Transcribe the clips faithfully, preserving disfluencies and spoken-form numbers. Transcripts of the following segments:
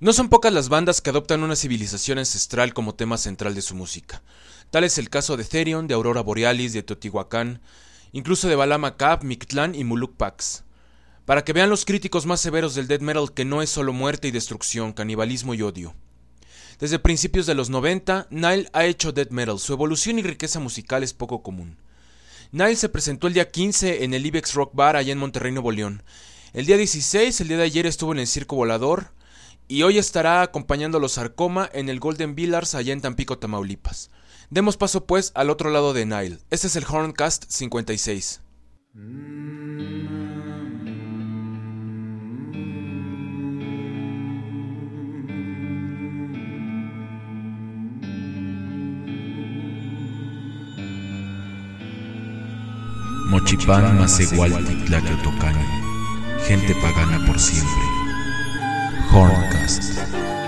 No son pocas las bandas que adoptan una civilización ancestral como tema central de su música. Tal es el caso de Therion, de Aurora Borealis, de Teotihuacán, incluso de Bala Macab, Mictlán y Muluk Pax. Para que vean los críticos más severos del death metal que no es solo muerte y destrucción, canibalismo y odio. Desde principios de los noventa, Nile ha hecho death metal. Su evolución y riqueza musical es poco común. Nile se presentó el día quince en el Ibex Rock Bar allá en Monterrey, Nuevo León. El día dieciséis, el día de ayer, estuvo en el Circo Volador. Y hoy estará acompañando a los Sarcoma en el Golden Villars allá en Tampico, Tamaulipas. Demos paso pues al otro lado de Nile. Este es el Horncast cincuenta y seis. Mochipán Masehualti Tlaqueotocani, gente pagana por siempre. Horncast.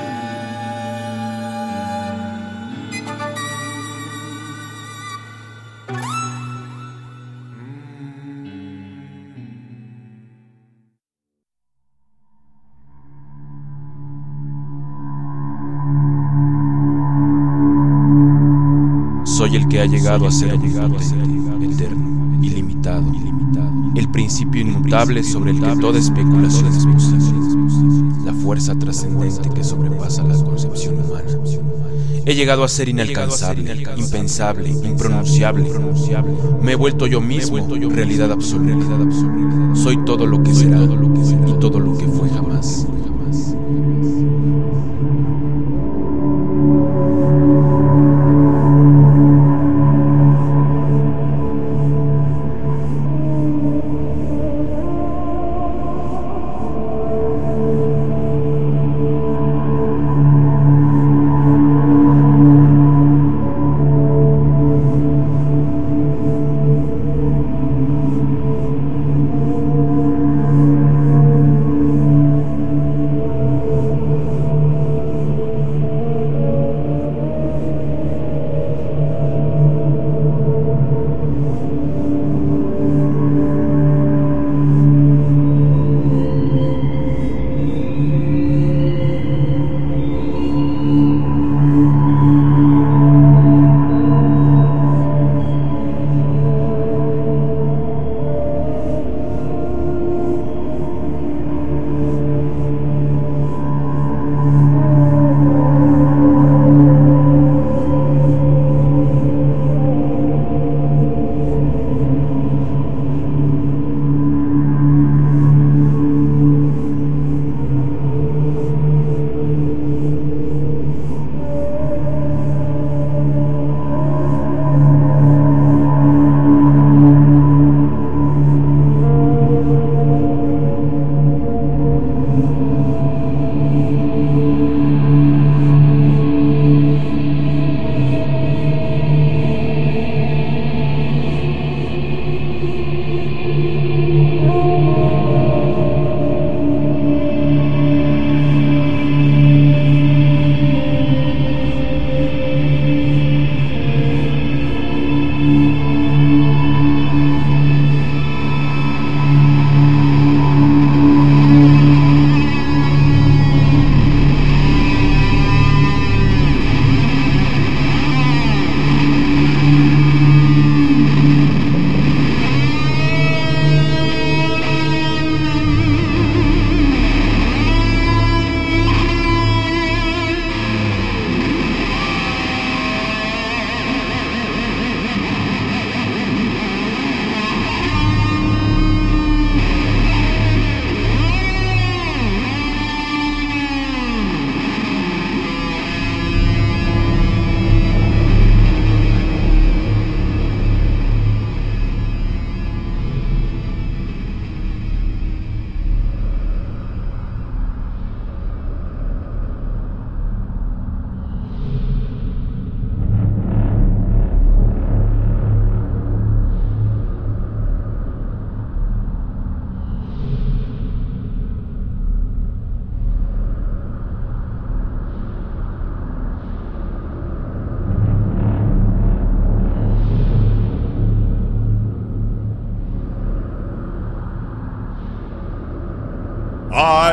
Soy el que ha llegado a ser omnipotente, eterno, ilimitado, el principio inmutable sobre el que toda especulación es posible, la fuerza trascendente que sobrepasa la concepción humana. He llegado a ser inalcanzable, impensable, impronunciable. Me he vuelto yo mismo, realidad absoluta. Soy todo lo que será y todo lo que fue jamás.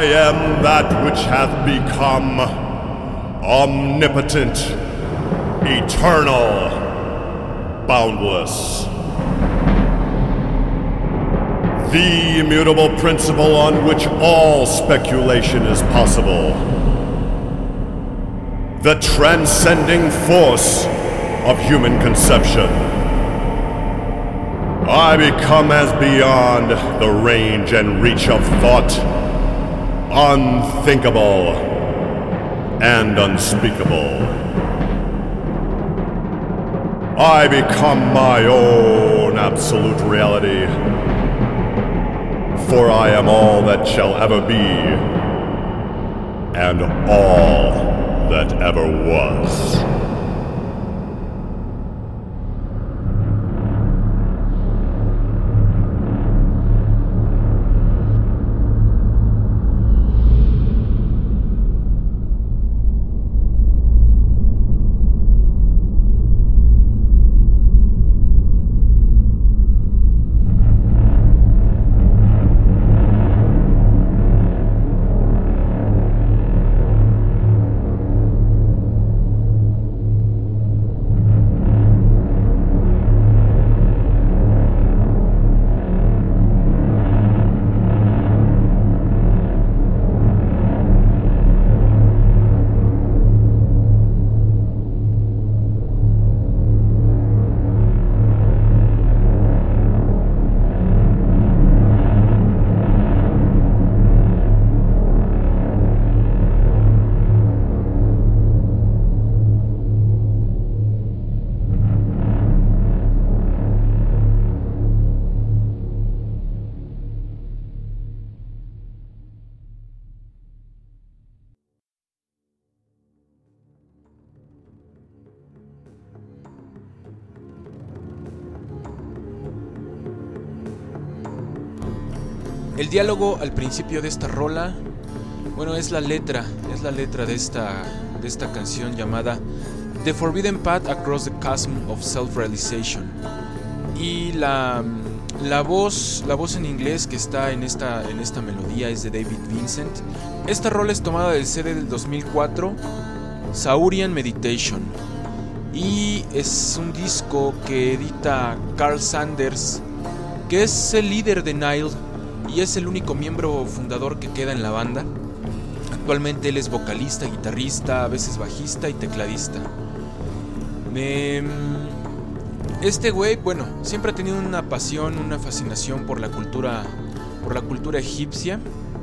I am that which hath become omnipotent, eternal, boundless. The immutable principle on which all speculation is possible. The transcending force of human conception. I become as beyond the range and reach of thought, unthinkable and unspeakable. I become my own absolute reality, for I am all that shall ever be, and all that ever was. El diálogo al principio de esta rola, bueno, es la letra, es la letra de esta, de esta canción llamada The Forbidden Path Across the Chasm of Self-Realization. Y la, la voz, la voz en inglés que está en esta, en esta melodía es de David Vincent. Esta rola es tomada del C D del dos mil cuatro, Saurian Meditation. Y es un disco que edita Karl Sanders, que es el líder de Nile y es el único miembro fundador que queda en la banda. Actualmente él es vocalista, guitarrista, a veces bajista y tecladista. Eh, este güey, bueno, siempre ha tenido una pasión, una fascinación por la cultura, por la cultura egipcia.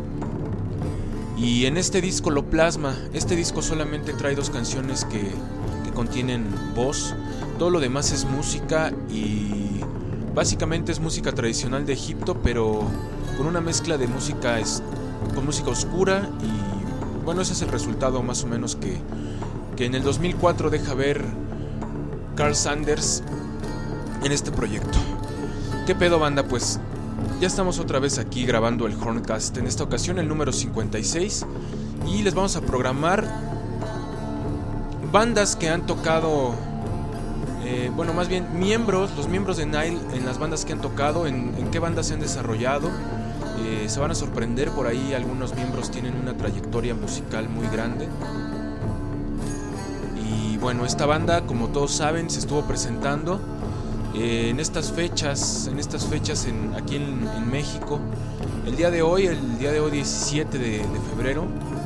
Y en este disco lo plasma. Este disco solamente trae dos canciones que, que contienen voz. Todo lo demás es música y básicamente es música tradicional de Egipto, pero con una mezcla de música es, con música oscura. Y bueno, ese es el resultado más o menos que, que en el dos mil cuatro deja ver Karl Sanders en este proyecto. ¿Qué pedo, banda? Pues ya estamos otra vez aquí grabando el Horncast, en esta ocasión el número cincuenta y seis, y les vamos a programar bandas que han tocado, eh, bueno, más bien miembros, los miembros de Nile en las bandas que han tocado, en, en qué bandas se han desarrollado. Eh, se van a sorprender, por ahí algunos miembros tienen una trayectoria musical muy grande. Y bueno, esta banda, como todos saben, se estuvo presentando eh, en estas fechas, en estas fechas en, aquí en, en México. El día de hoy, el día de hoy diecisiete de, de febrero,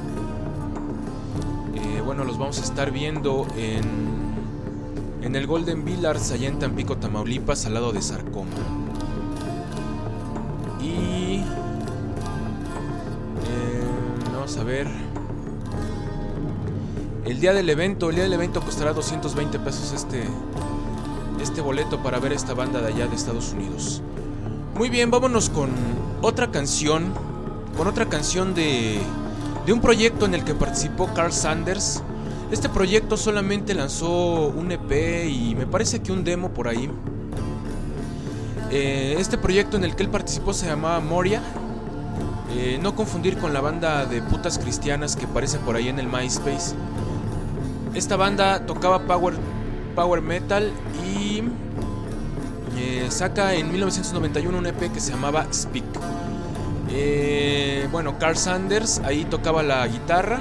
eh, bueno, los vamos a estar viendo en, en el Golden Villars, allá en Tampico, Tamaulipas, al lado de Sarcoma. Y a ver, el día del evento, el día del evento costará doscientos veinte pesos este, este boleto para ver esta banda de allá de Estados Unidos. Muy bien, vámonos con otra canción, con otra canción de, de un proyecto en el que participó Karl Sanders. Este proyecto solamente lanzó un E P y me parece que un demo por ahí. Eh, este proyecto en el que él participó se llamaba Moria. Eh, no confundir con la banda de putas cristianas que aparece por ahí en el MySpace. Esta banda tocaba power, power metal y eh, saca en mil novecientos noventa y uno un E P que se llamaba Speak. Eh, bueno, Carl Sanders ahí tocaba la guitarra.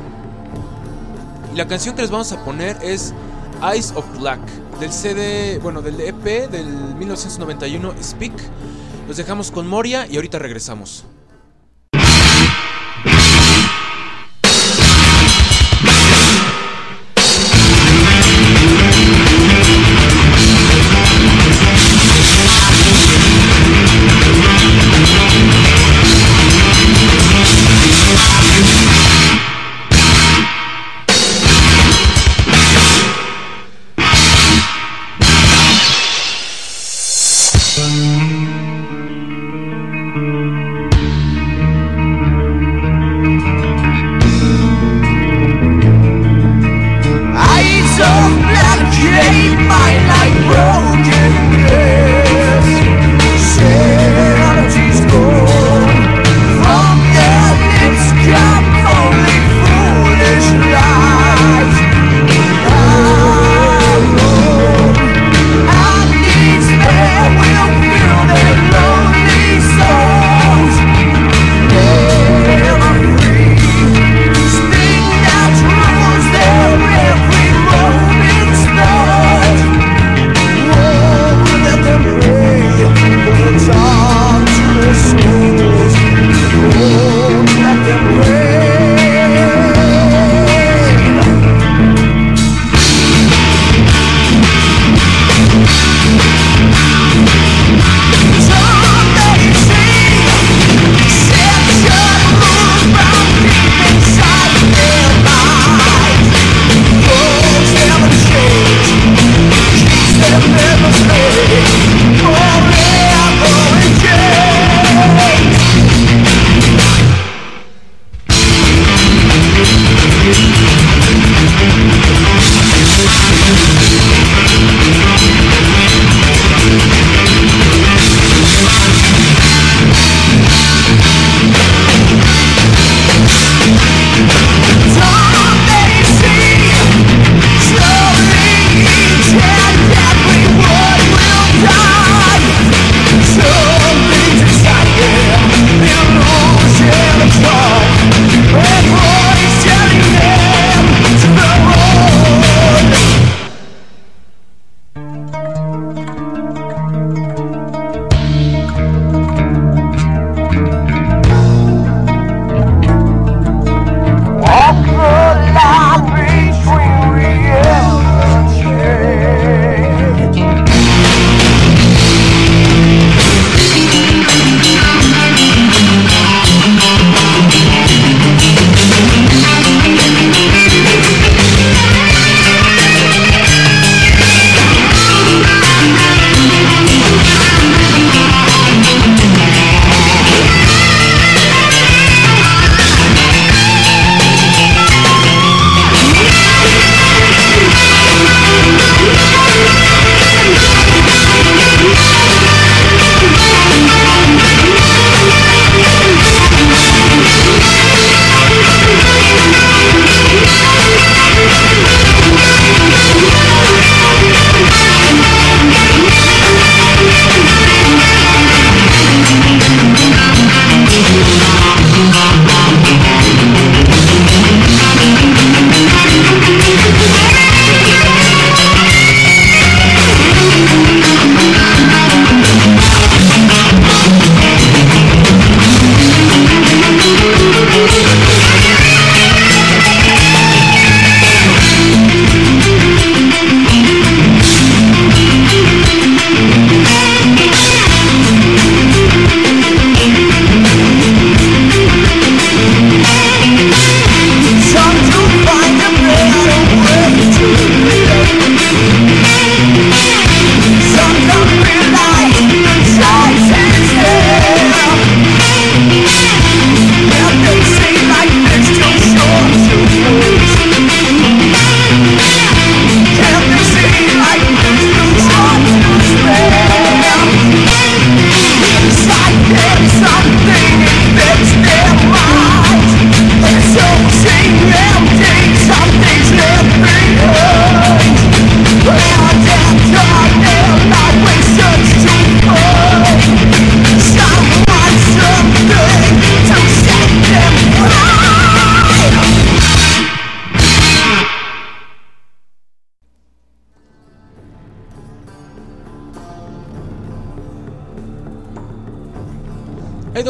Y la canción que les vamos a poner es Eyes of Black, del C D, bueno, del E P del mil novecientos noventa y uno, Speak. Los dejamos con Moria y ahorita regresamos. Thank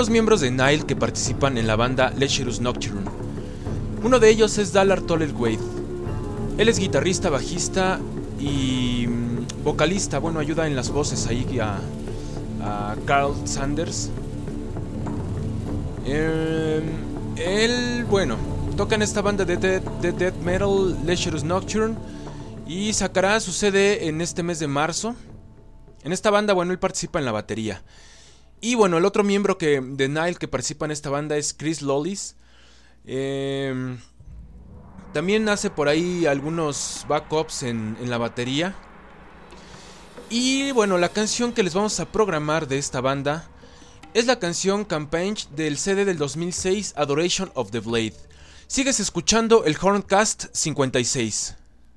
dos miembros de Nile que participan en la banda Lecherous Nocturne. Uno de ellos es Dallar Tollett-Wade. Él es guitarrista, bajista y mmm, vocalista. Bueno, ayuda en las voces ahí a, a Carl Sanders. Eh, él, bueno, toca en esta banda de death, de death metal Lecherous Nocturne y sacará su C D en este mes de marzo. En esta banda, bueno, él participa en la batería. Y bueno, el otro miembro que, de Nile que participa en esta banda es Chris Lollis. Eh, también hace por ahí algunos backups en, en la batería. Y bueno, la canción que les vamos a programar de esta banda es la canción Campaign del C D del dos mil seis, Adoration of the Blade. Sigues escuchando el Horncast cincuenta y seis.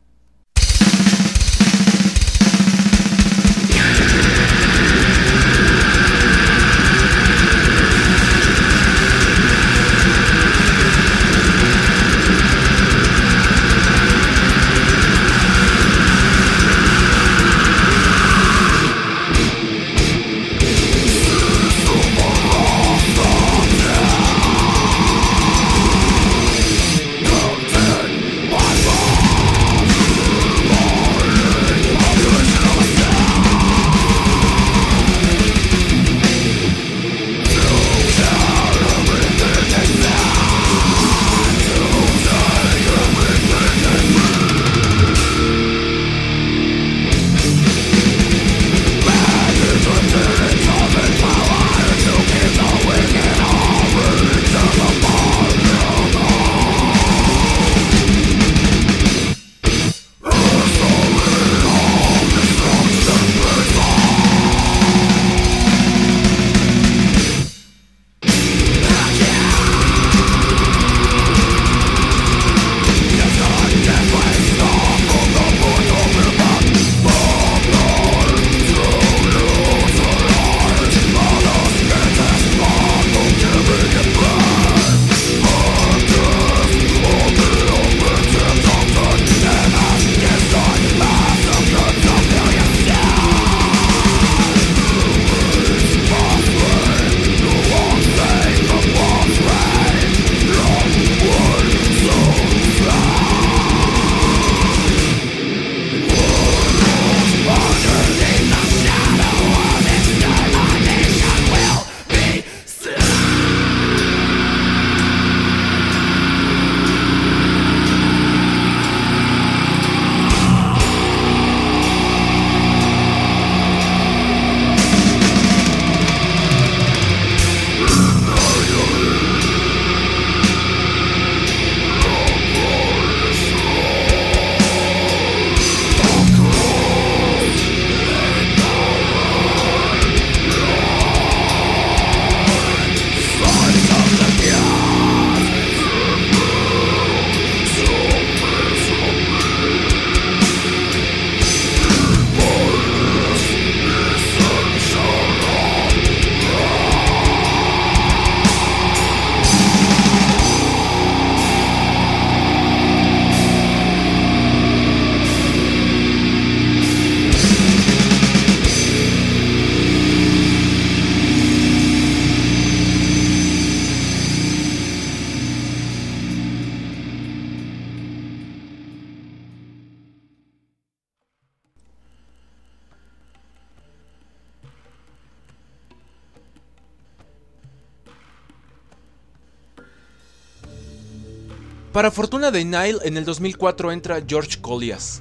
Para fortuna de Nile, en el dos mil cuatro entra George Kollias.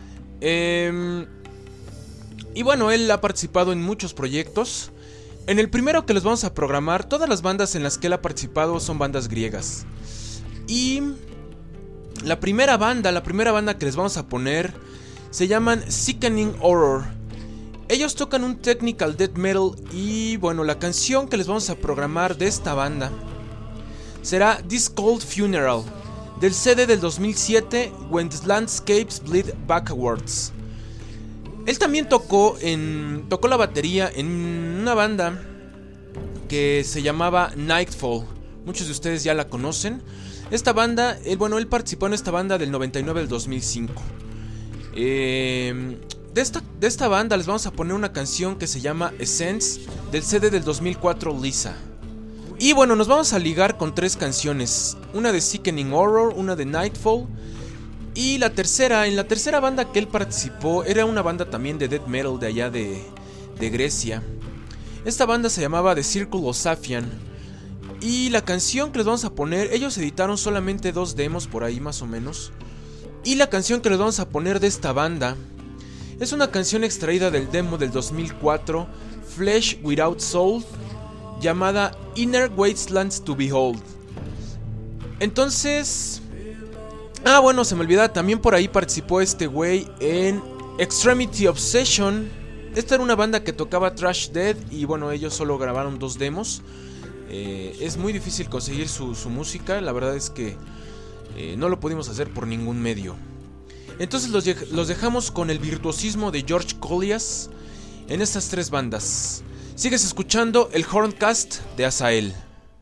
Eh, y bueno, él ha participado en muchos proyectos. En el primero que les vamos a programar, todas las bandas en las que él ha participado son bandas griegas. Y la primera banda, la primera banda que les vamos a poner se llaman Sickening Horror. Ellos tocan un technical death metal y bueno, la canción que les vamos a programar de esta banda será This Cold Funeral, del C D del dos mil siete, When the Landscapes Bleed Backwards. Él también tocó, en, tocó la batería en una banda que se llamaba Nightfall. Muchos de ustedes ya la conocen. Esta banda, él, bueno, él participó en esta banda del noventa y nueve al dos mil cinco. Eh, de, esta, de esta banda les vamos a poner una canción que se llama Essence, del C D del dos mil cuatro, Lisa. Y bueno, nos vamos a ligar con tres canciones. Una de Sickening Horror, una de Nightfall y la tercera. En la tercera banda que él participó era una banda también de death metal de allá de, de Grecia. Esta banda se llamaba The Circle of Saphian. Y la canción que les vamos a poner, ellos editaron solamente dos demos por ahí más o menos. Y la canción que les vamos a poner de esta banda es una canción extraída del demo del dos mil cuatro, Flesh Without Soul, llamada Inner Wastelands to Behold. Entonces... Ah, bueno, se me olvidaba, también por ahí participó este güey en Extremity Obsession. Esta era una banda que tocaba thrash death y bueno, ellos solo grabaron dos demos. Eh, es muy difícil conseguir su, su música, la verdad es que eh, no lo pudimos hacer por ningún medio. Entonces los, los dejamos con el virtuosismo de George Collias en estas tres bandas. Sigues escuchando el Horncast de Azael.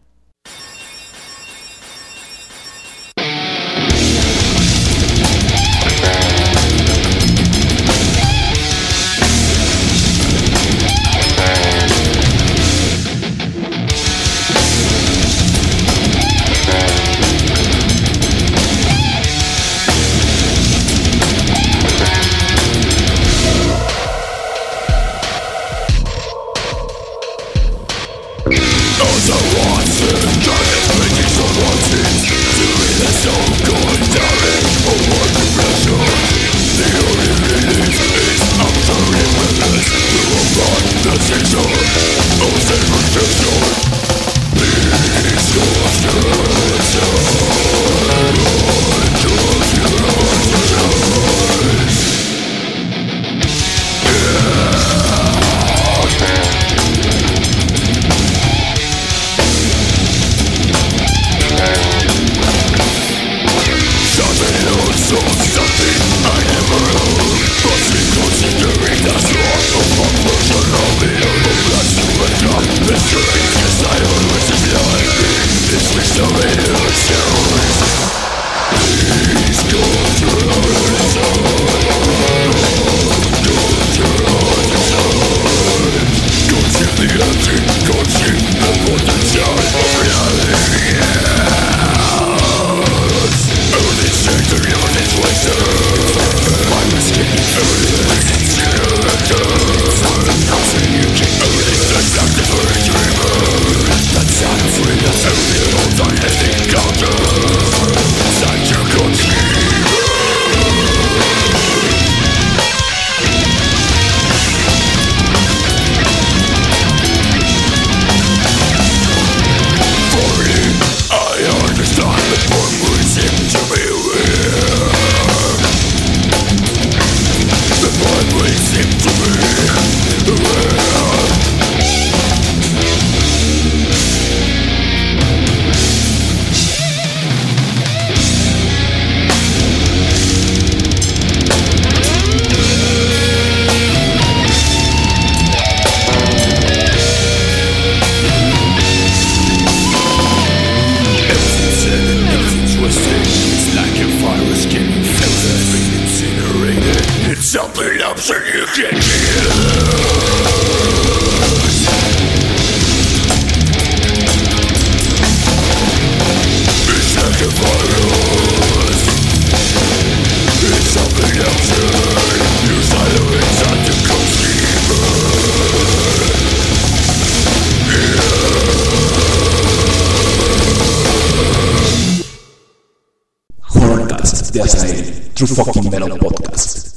De Azael, True Fucking Metal Podcast.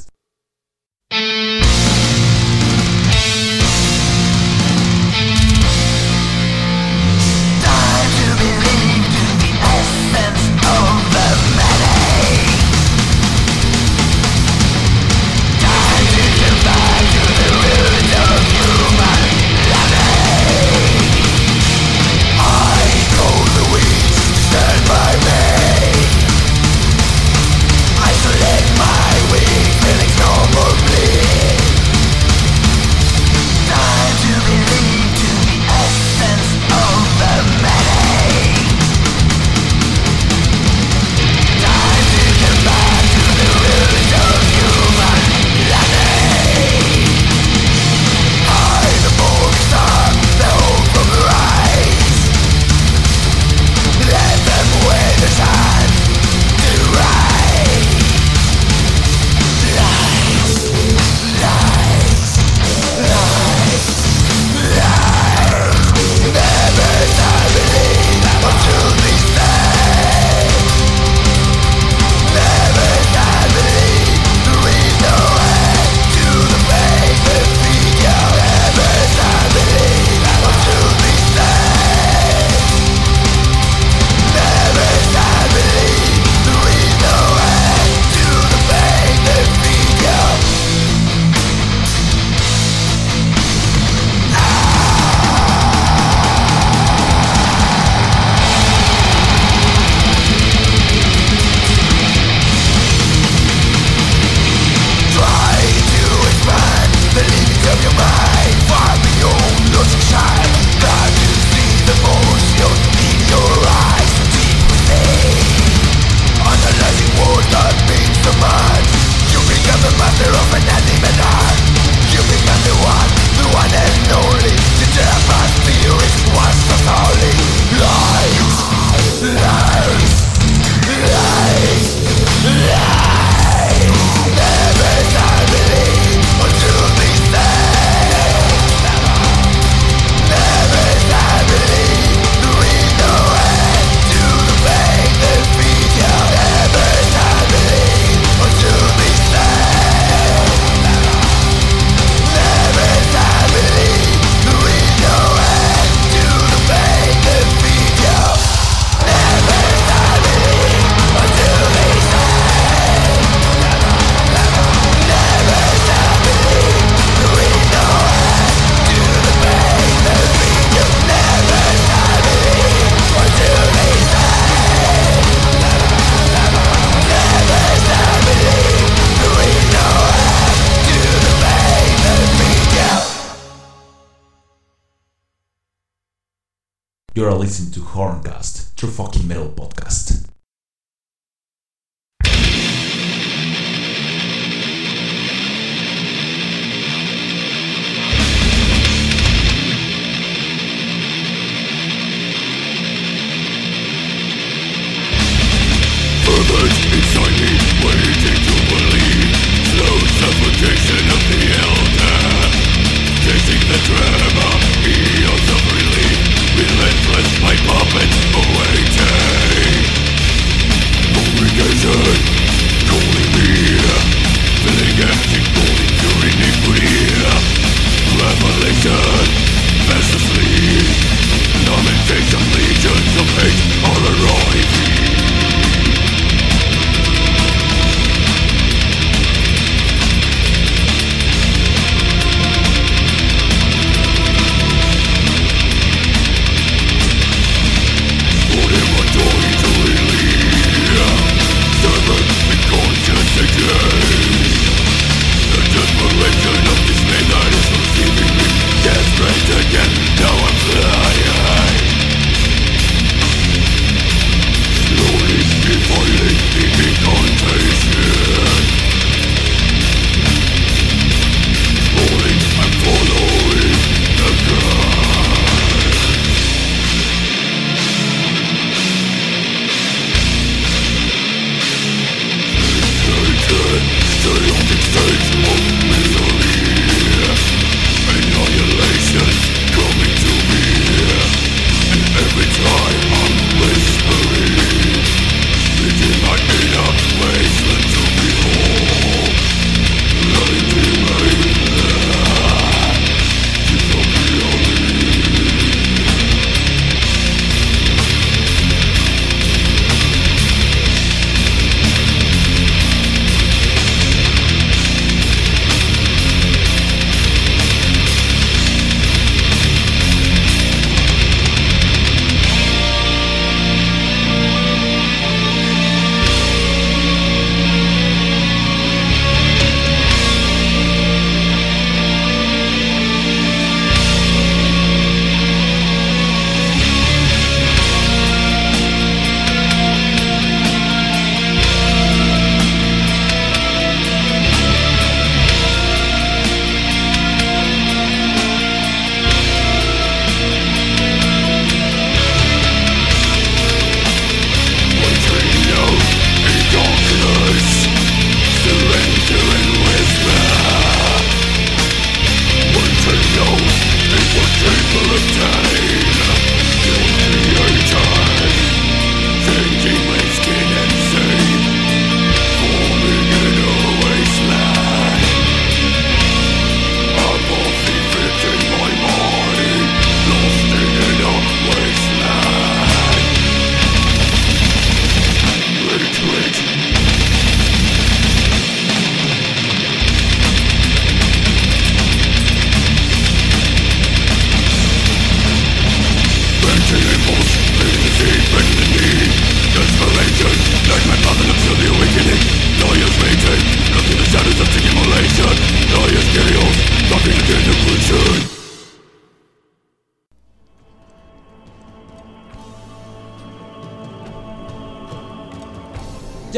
Isolate my weakness. You are listening to Horncast, True Fucking Metal Podcast. Fervent inside me, waiting to believe. Slow suffocation of the elder, tasting the tremor, eons of relief. Relentless, my puppet awaiting. Congregation calling me, filling empty, calling to iniquity. Revelation, fast asleep. Lamentation, legions of hate are arriving.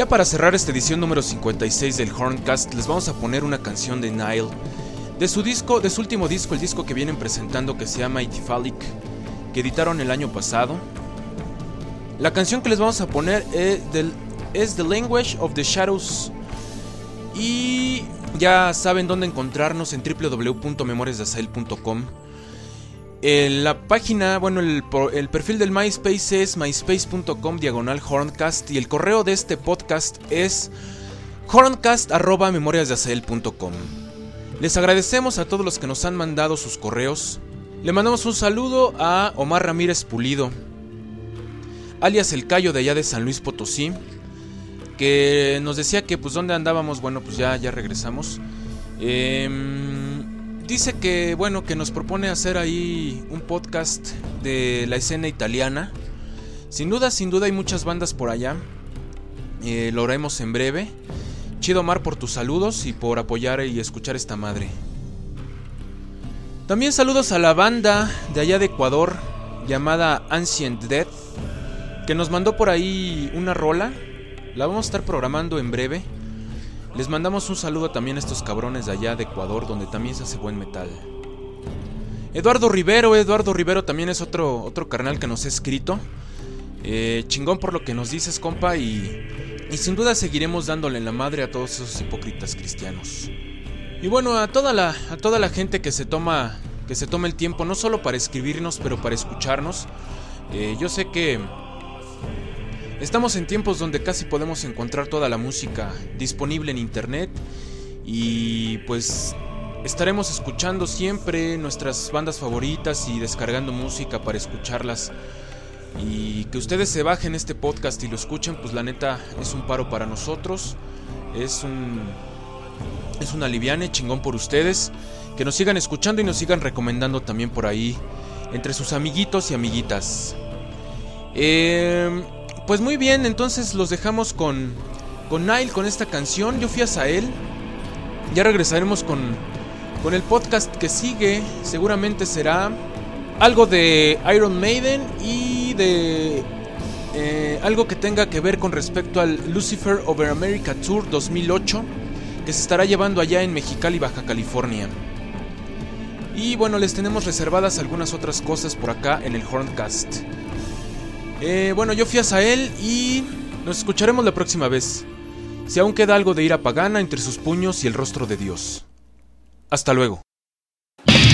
para cerrar esta edición número cincuenta y seis del Horncast, les vamos a poner una canción de Nile, de su disco, de su último disco, el disco que vienen presentando, que se llama Ithyphallic, que editaron el año pasado. La canción que les vamos a poner es, del, es The Language of the Shadows. Y ya saben dónde encontrarnos, en w w w punto memorias de azael punto com. En la página, bueno, el, el perfil del MySpace es myspace punto com diagonal Horncast, y el correo de este podcast es horncast arroba memorias de azael punto com. Les agradecemos a todos los que nos han mandado sus correos. Le mandamos un saludo a Omar Ramírez Pulido, alias El Cayo, de allá de San Luis Potosí, que nos decía que pues dónde andábamos. Bueno, pues ya, ya regresamos. Eh, dice que bueno, que nos propone hacer ahí un podcast de la escena italiana. Sin duda, sin duda hay muchas bandas por allá. Eh, lo haremos en breve. Chido, Omar, por tus saludos y por apoyar y escuchar esta madre. También saludos a la banda de allá de Ecuador llamada Ancient Death, que nos mandó por ahí una rola. La vamos a estar programando en breve. Les mandamos un saludo también a estos cabrones de allá de Ecuador, donde también se hace buen metal. Eduardo Rivero, Eduardo Rivero también es otro, otro carnal que nos ha escrito. Eh, chingón por lo que nos dices, compa, y, y sin duda seguiremos dándole en la madre a todos esos hipócritas cristianos. Y bueno, a toda la, a toda la gente que se toma, que se toma el tiempo, no solo para escribirnos, pero para escucharnos. Eh, yo sé que estamos en tiempos donde casi podemos encontrar toda la música disponible en internet, y pues estaremos escuchando siempre nuestras bandas favoritas y descargando música para escucharlas. Y que ustedes se bajen este podcast y lo escuchen, pues la neta es un paro para nosotros. Es un es un aliviane, chingón por ustedes. Que nos sigan escuchando y nos sigan recomendando también por ahí entre sus amiguitos y amiguitas. Eh, pues muy bien, entonces los dejamos con con Nile, con esta canción. Yo fui a Azael. Ya regresaremos con con el podcast que sigue. Seguramente será algo de Iron Maiden y de eh, algo que tenga que ver con respecto al Lucifer Over America Tour dos mil ocho, que se estará llevando allá en Mexicali, Baja California. Y bueno, les tenemos reservadas algunas otras cosas por acá en el Horncast. Eh, bueno, yo fui a Azael y nos escucharemos la próxima vez, si aún queda algo de ira pagana entre sus puños y el rostro de Dios. Hasta luego.